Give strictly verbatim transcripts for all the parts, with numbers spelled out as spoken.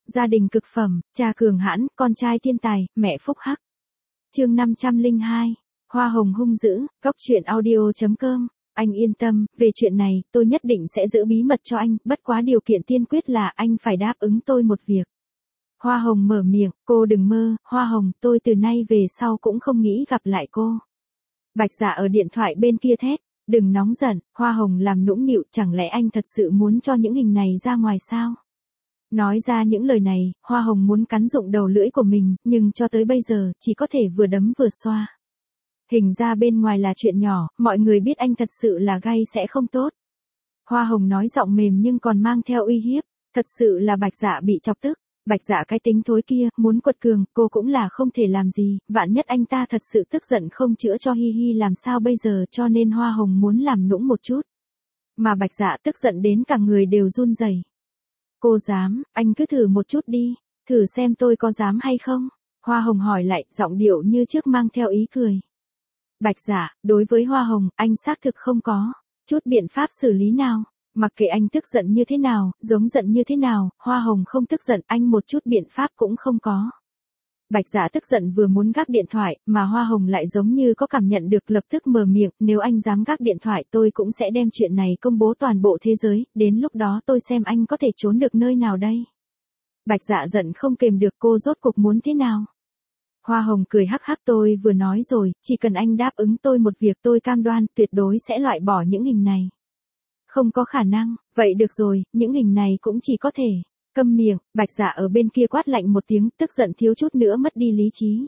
Gia đình cực phẩm, cha cường hãn, con trai thiên tài, mẹ phúc hắc. Chương năm trăm lẻ hai. Hoa hồng hung dữ, góc truyện audio chấm com. Anh yên tâm, về chuyện này, tôi nhất định sẽ giữ bí mật cho anh, bất quá điều kiện tiên quyết là anh phải đáp ứng tôi một việc. Hoa hồng mở miệng, cô đừng mơ, Hoa hồng, tôi từ nay về sau cũng không nghĩ gặp lại cô. Bạch Dạ ở điện thoại bên kia thét, đừng nóng giận, Hoa hồng làm nũng nịu, chẳng lẽ anh thật sự muốn cho những hình này ra ngoài sao? Nói ra những lời này, Hoa hồng muốn cắn rụng đầu lưỡi của mình, nhưng cho tới bây giờ, chỉ có thể vừa đấm vừa xoa. Hình ra bên ngoài là chuyện nhỏ, mọi người biết anh thật sự là gay sẽ không tốt. Hoa hồng nói giọng mềm nhưng còn mang theo uy hiếp, thật sự là Bạch Dạ bị chọc tức. Bạch Dạ cái tính thối kia, muốn quật cường, cô cũng là không thể làm gì, vạn nhất anh ta thật sự tức giận không chữa cho Hi Hi làm sao bây giờ, cho nên Hoa hồng muốn làm nũng một chút. Mà Bạch Dạ tức giận đến cả người đều run rẩy. Cô dám, anh cứ thử một chút đi, thử xem tôi có dám hay không? Hoa hồng hỏi lại, giọng điệu như trước mang theo ý cười. Bạch Dạ, đối với Hoa hồng, anh xác thực không có chút biện pháp xử lý nào. Mặc kệ anh tức giận như thế nào, giống giận như thế nào, Hoa hồng không tức giận, anh một chút biện pháp cũng không có. Bạch Dạ tức giận vừa muốn gác điện thoại, mà Hoa hồng lại giống như có cảm nhận được, lập tức mở miệng, nếu anh dám gác điện thoại tôi cũng sẽ đem chuyện này công bố toàn bộ thế giới, đến lúc đó tôi xem anh có thể trốn được nơi nào đây. Bạch Dạ giận không kềm được, cô rốt cuộc muốn thế nào? Hoa hồng cười hắc hắc, tôi vừa nói rồi, chỉ cần anh đáp ứng tôi một việc tôi cam đoan, tuyệt đối sẽ loại bỏ những hình này. Không có khả năng, vậy được rồi, những hình này cũng chỉ có thể. Câm miệng, Bạch Dạ ở bên kia quát lạnh một tiếng, tức giận thiếu chút nữa mất đi lý trí.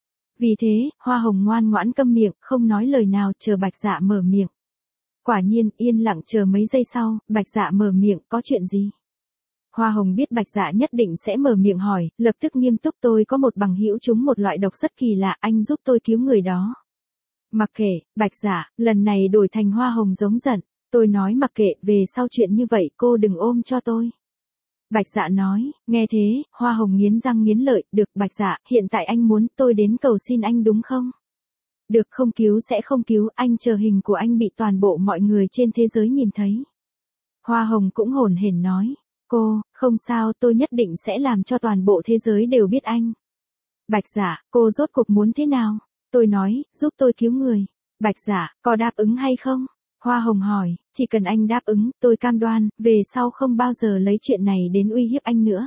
Vì thế, Hoa hồng ngoan ngoãn câm miệng, không nói lời nào, chờ Bạch Dạ mở miệng. Quả nhiên, yên lặng chờ mấy giây sau, Bạch Dạ mở miệng, có chuyện gì? Hoa hồng biết Bạch Dạ nhất định sẽ mở miệng hỏi, lập tức nghiêm túc, tôi có một bằng hữu trúng một loại độc rất kỳ lạ, anh giúp tôi cứu người đó. Mặc kệ, Bạch Dạ, lần này đổi thành Hoa hồng giống giận. Tôi nói mặc kệ, về sau chuyện như vậy cô đừng ôm cho tôi. Bạch Dạ nói, nghe thế, Hoa hồng nghiến răng nghiến lợi, được Bạch Dạ, hiện tại anh muốn tôi đến cầu xin anh đúng không? Được, không cứu sẽ không cứu, anh chờ hình của anh bị toàn bộ mọi người trên thế giới nhìn thấy. Hoa hồng cũng hồn hển nói, cô, không sao, tôi nhất định sẽ làm cho toàn bộ thế giới đều biết anh. Bạch Dạ, cô rốt cuộc muốn thế nào? Tôi nói, giúp tôi cứu người. Bạch Dạ, có đáp ứng hay không? Hoa hồng hỏi, chỉ cần anh đáp ứng, tôi cam đoan, về sau không bao giờ lấy chuyện này đến uy hiếp anh nữa.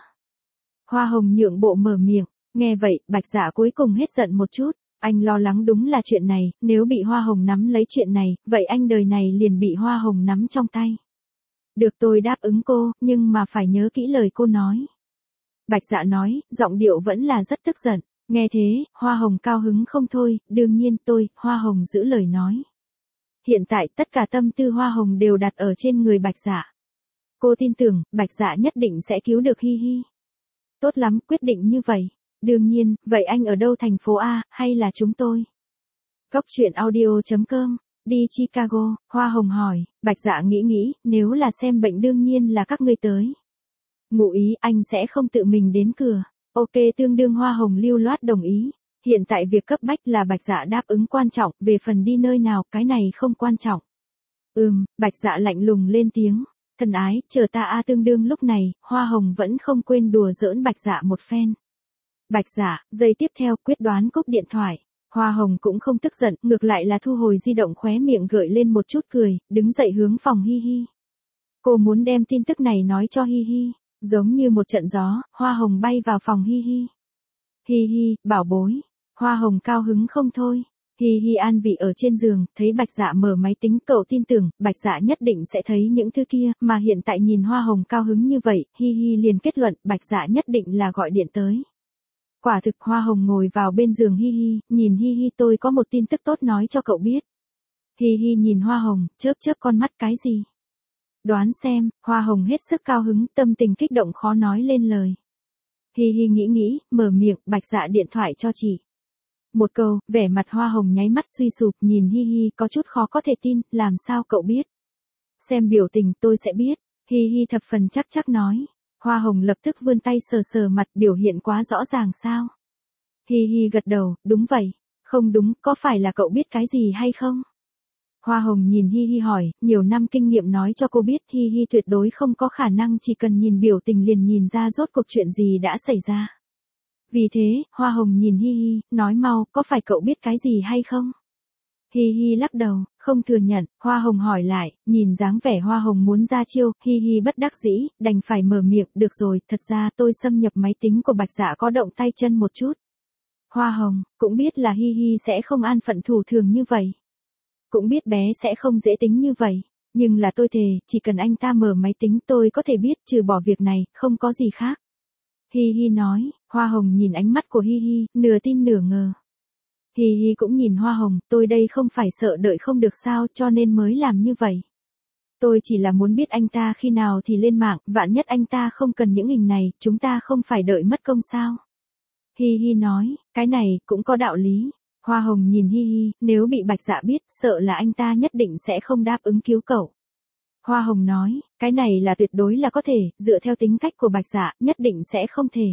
Hoa hồng nhượng bộ mở miệng, nghe vậy, Bạch Dạ cuối cùng hết giận một chút, anh lo lắng đúng là chuyện này, nếu bị Hoa hồng nắm lấy chuyện này, vậy anh đời này liền bị Hoa hồng nắm trong tay. Được, tôi đáp ứng cô, nhưng mà phải nhớ kỹ lời cô nói. Bạch Dạ nói, giọng điệu vẫn là rất tức giận, nghe thế, Hoa hồng cao hứng không thôi, đương nhiên tôi, Hoa hồng giữ lời nói. Hiện tại tất cả tâm tư Hoa hồng đều đặt ở trên người Bạch Dạ. Cô tin tưởng, Bạch Dạ nhất định sẽ cứu được Hi Hi. Tốt lắm, quyết định như vậy. Đương nhiên, vậy anh ở đâu, thành phố A, hay là chúng tôi? Góc truyện audio chấm com, đi Chicago, Hoa hồng hỏi, Bạch Dạ nghĩ nghĩ, nếu là xem bệnh đương nhiên là các ngươi tới. Ngụ ý, anh sẽ không tự mình đến cửa. Ok, tương đương Hoa hồng lưu loát đồng ý. Hiện tại việc cấp bách là Bạch Dạ đáp ứng quan trọng, về phần đi nơi nào, cái này không quan trọng. Ừm, Bạch Dạ lạnh lùng lên tiếng, thân ái, chờ ta a tương đương lúc này, Hoa hồng vẫn không quên đùa giỡn Bạch Dạ một phen. Bạch Dạ, giây tiếp theo, quyết đoán cúp điện thoại. Hoa hồng cũng không tức giận, ngược lại là thu hồi di động, khóe miệng gợi lên một chút cười, đứng dậy hướng phòng Hi Hi. Cô muốn đem tin tức này nói cho Hi Hi, giống như một trận gió, Hoa hồng bay vào phòng Hi Hi. Hi Hi, bảo bối. Hoa hồng cao hứng không thôi. Hi Hi an vị ở trên giường, thấy Bạch Dạ mở máy tính, cậu tin tưởng, Bạch Dạ nhất định sẽ thấy những thứ kia, mà hiện tại nhìn Hoa hồng cao hứng như vậy, Hi Hi liền kết luận, Bạch Dạ nhất định là gọi điện tới. Quả thực, Hoa hồng ngồi vào bên giường Hi Hi, nhìn Hi Hi, tôi có một tin tức tốt nói cho cậu biết. Hi Hi nhìn Hoa hồng, chớp chớp con mắt, cái gì? Đoán xem, Hoa hồng hết sức cao hứng, tâm tình kích động khó nói lên lời. Hi Hi nghĩ nghĩ, mở miệng, Bạch Dạ điện thoại cho chị. Một câu, vẻ mặt Hoa hồng nháy mắt suy sụp, nhìn Hi Hi có chút khó có thể tin, làm sao cậu biết? Xem biểu tình tôi sẽ biết. Hi Hi thập phần chắc chắc nói. Hoa hồng lập tức vươn tay sờ sờ mặt, biểu hiện quá rõ ràng sao? Hi Hi gật đầu, đúng vậy. Không đúng, có phải là cậu biết cái gì hay không? Hoa hồng nhìn Hi Hi hỏi, nhiều năm kinh nghiệm nói cho cô biết Hi Hi tuyệt đối không có khả năng chỉ cần nhìn biểu tình liền nhìn ra rốt cuộc chuyện gì đã xảy ra. Vì thế, Hoa hồng nhìn Hi Hi, nói mau, có phải cậu biết cái gì hay không? Hi Hi lắc đầu, không thừa nhận. Hoa hồng hỏi lại, nhìn dáng vẻ Hoa hồng muốn ra chiêu, Hi Hi bất đắc dĩ, đành phải mở miệng, được rồi, thật ra tôi xâm nhập máy tính của Bạch Dạ có động tay chân một chút. Hoa hồng, cũng biết là Hi Hi sẽ không an phận thủ thường như vậy. Cũng biết bé sẽ không dễ tính như vậy. Nhưng là tôi thề, chỉ cần anh ta mở máy tính tôi có thể biết trừ bỏ việc này, không có gì khác. Hi Hi nói. Hoa hồng nhìn ánh mắt của Hi Hi, nửa tin nửa ngờ. Hi Hi cũng nhìn Hoa hồng, tôi đây không phải sợ đợi không được sao cho nên mới làm như vậy. Tôi chỉ là muốn biết anh ta khi nào thì lên mạng, vạn nhất anh ta không cần những hình này, chúng ta không phải đợi mất công sao. Hi Hi nói, cái này cũng có đạo lý. Hoa hồng nhìn Hi Hi, nếu bị Bạch Dạ biết, sợ là anh ta nhất định sẽ không đáp ứng cứu cậu. Hoa hồng nói, cái này là tuyệt đối là có thể, dựa theo tính cách của Bạch Dạ, nhất định sẽ không thể.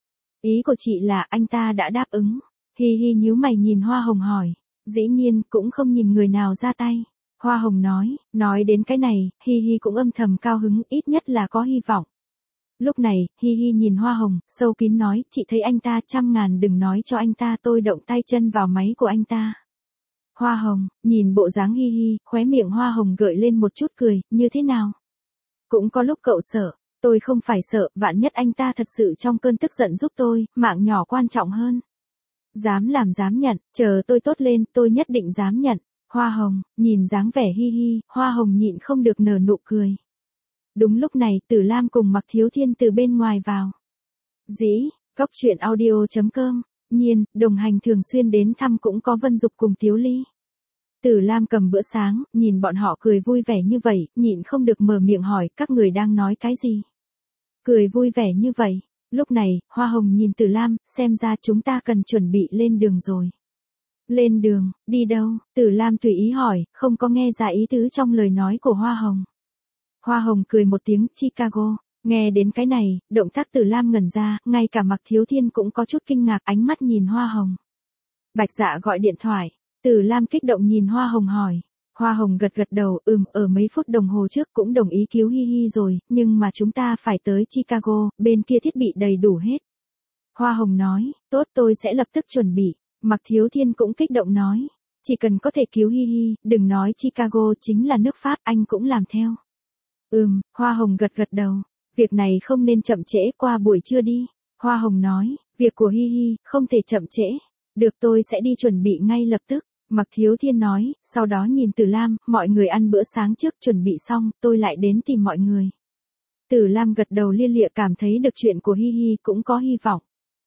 Ý của chị là anh ta đã đáp ứng. Hi Hi nhíu mày nhìn Hoa hồng hỏi, dĩ nhiên cũng không nhìn người nào ra tay. Hoa hồng nói, nói đến cái này, Hi Hi cũng âm thầm cao hứng, ít nhất là có hy vọng. Lúc này, Hi Hi nhìn Hoa hồng, sâu kín nói, chị thấy anh ta trăm ngàn đừng nói cho anh ta tôi động tay chân vào máy của anh ta. Hoa hồng, nhìn bộ dáng Hi Hi, khóe miệng Hoa hồng gợi lên một chút cười, như thế nào? Cũng có lúc cậu sợ, tôi không phải sợ, vạn nhất anh ta thật sự trong cơn tức giận giúp tôi, mạng nhỏ quan trọng hơn. Dám làm dám nhận, chờ tôi tốt lên, tôi nhất định dám nhận. Hoa hồng, nhìn dáng vẻ Hi Hi, Hoa hồng nhịn không được nở nụ cười. Đúng lúc này, Tử Lam cùng Mạc Thiếu Thiên từ bên ngoài vào. Dĩ, góc truyện audio chấm com, nhiên, đồng hành thường xuyên đến thăm cũng có Vân Dục cùng Tiếu Ly. Tử Lam cầm bữa sáng, nhìn bọn họ cười vui vẻ như vậy, nhịn không được mở miệng hỏi, các người đang nói cái gì? Cười vui vẻ như vậy. Lúc này, Hoa hồng nhìn Tử Lam, xem ra chúng ta cần chuẩn bị lên đường rồi. Lên đường, đi đâu? Tử Lam tùy ý hỏi, không có nghe ra ý tứ trong lời nói của Hoa hồng. Hoa hồng cười một tiếng, Chicago. Nghe đến cái này, động tác Tử Lam ngẩn ra, ngay cả Mạc Thiếu Thiên cũng có chút kinh ngạc, ánh mắt nhìn Hoa hồng. Bạch Dạ gọi điện thoại. Tử Lam kích động nhìn Hoa hồng hỏi. Hoa hồng gật gật đầu, ừm, ở mấy phút đồng hồ trước cũng đồng ý cứu Hi Hi rồi, nhưng mà chúng ta phải tới Chicago, bên kia thiết bị đầy đủ hết. Hoa hồng nói, tốt tôi sẽ lập tức chuẩn bị. Mạc Thiếu Thiên cũng kích động nói, chỉ cần có thể cứu Hi Hi, đừng nói Chicago chính là nước Pháp, anh cũng làm theo. Ừm, Hoa hồng gật gật đầu, việc này không nên chậm trễ, qua buổi trưa đi. Hoa hồng nói, việc của Hi Hi, không thể chậm trễ. Được tôi sẽ đi chuẩn bị ngay lập tức. Mạc Thiếu Thiên nói, sau đó nhìn Tử Lam, mọi người ăn bữa sáng trước chuẩn bị xong, tôi lại đến tìm mọi người. Tử Lam gật đầu lia lịa cảm thấy được chuyện của Hi Hi cũng có hy vọng.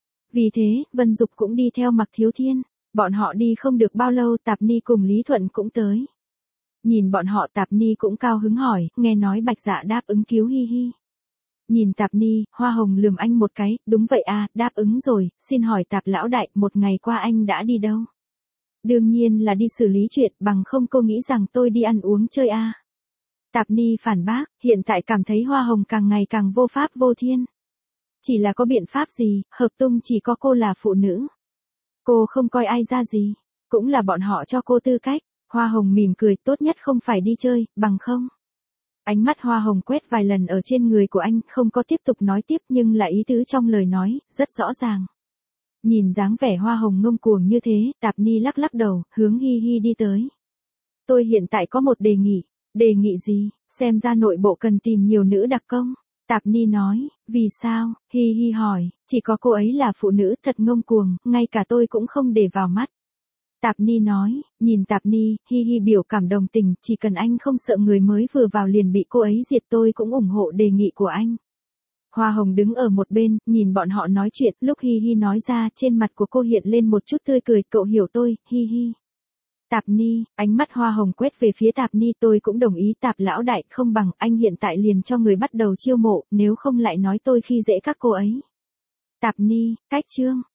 Vì thế, Vân Dục cũng đi theo Mạc Thiếu Thiên. Bọn họ đi không được bao lâu Tạp Ni cùng Lý Thuận cũng tới. Nhìn bọn họ Tạp Ni cũng cao hứng hỏi, nghe nói Bạch Dạ đáp ứng cứu Hi Hi. Nhìn Tạp Ni, Hoa hồng lườm anh một cái, đúng vậy à, đáp ứng rồi, xin hỏi Tạp lão đại, một ngày qua anh đã đi đâu? Đương nhiên là đi xử lý chuyện, bằng không cô nghĩ rằng tôi đi ăn uống chơi à. Tạp Ni phản bác, hiện tại cảm thấy Hoa hồng càng ngày càng vô pháp vô thiên. Chỉ là có biện pháp gì, hợp tung chỉ có cô là phụ nữ. Cô không coi ai ra gì, cũng là bọn họ cho cô tư cách. Hoa hồng mỉm cười, tốt nhất không phải đi chơi, bằng không. Ánh mắt Hoa hồng quét vài lần ở trên người của anh, không có tiếp tục nói tiếp nhưng là ý tứ trong lời nói, rất rõ ràng. Nhìn dáng vẻ Hoa hồng ngông cuồng như thế, Tạp Ni lắc lắc đầu, hướng Hi Hi đi tới. Tôi hiện tại có một đề nghị. Đề nghị gì? Xem ra nội bộ cần tìm nhiều nữ đặc công. Tạp Ni nói, vì sao? Hi Hi hỏi, chỉ có cô ấy là phụ nữ, thật ngông cuồng, ngay cả tôi cũng không để vào mắt. Tạp Ni nói, nhìn Tạp Ni, Hi Hi biểu cảm đồng tình, chỉ cần anh không sợ người mới vừa vào liền bị cô ấy diệt tôi cũng ủng hộ đề nghị của anh. Hoa hồng đứng ở một bên, nhìn bọn họ nói chuyện, lúc Hi Hi nói ra, trên mặt của cô hiện lên một chút tươi cười, cậu hiểu tôi, Hi Hi. Tạp Ni, ánh mắt Hoa hồng quét về phía Tạp Ni, tôi cũng đồng ý, Tạp lão đại, không bằng, anh hiện tại liền cho người bắt đầu chiêu mộ, nếu không lại nói tôi khi dễ các cô ấy. Tạp Ni, cách chương.